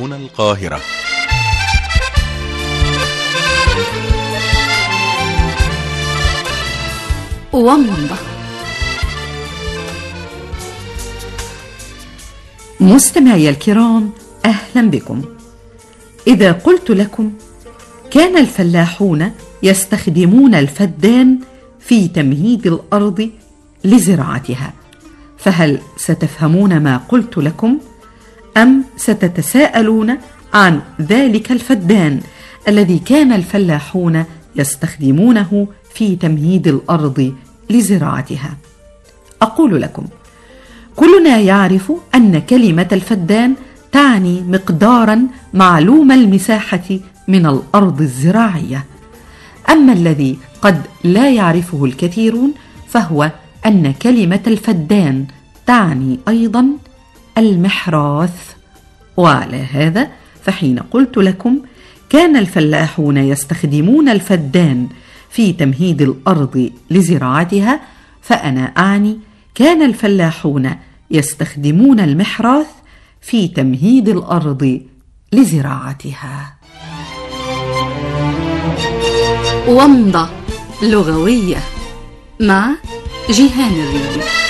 هنا القاهرة. ومضة. مستمعي الكرام، أهلا بكم. إذا قلت لكم كان الفلاحون يستخدمون الفدان في تمهيد الأرض لزراعتها، فهل ستفهمون ما قلت لكم أم ستتساءلون عن ذلك الفدان الذي كان الفلاحون يستخدمونه في تمهيد الأرض لزراعتها؟ أقول لكم كلنا يعرف أن كلمة الفدان تعني مقدارا معلوم المساحة من الأرض الزراعية، أما الذي قد لا يعرفه الكثيرون فهو أن كلمة الفدان تعني أيضا المحراث. وعلى هذا فحين قلت لكم كان الفلاحون يستخدمون الفدان في تمهيد الأرض لزراعتها، فأنا أعني كان الفلاحون يستخدمون المحراث في تمهيد الأرض لزراعتها. ومضة لغوية مع جيهان الريدي.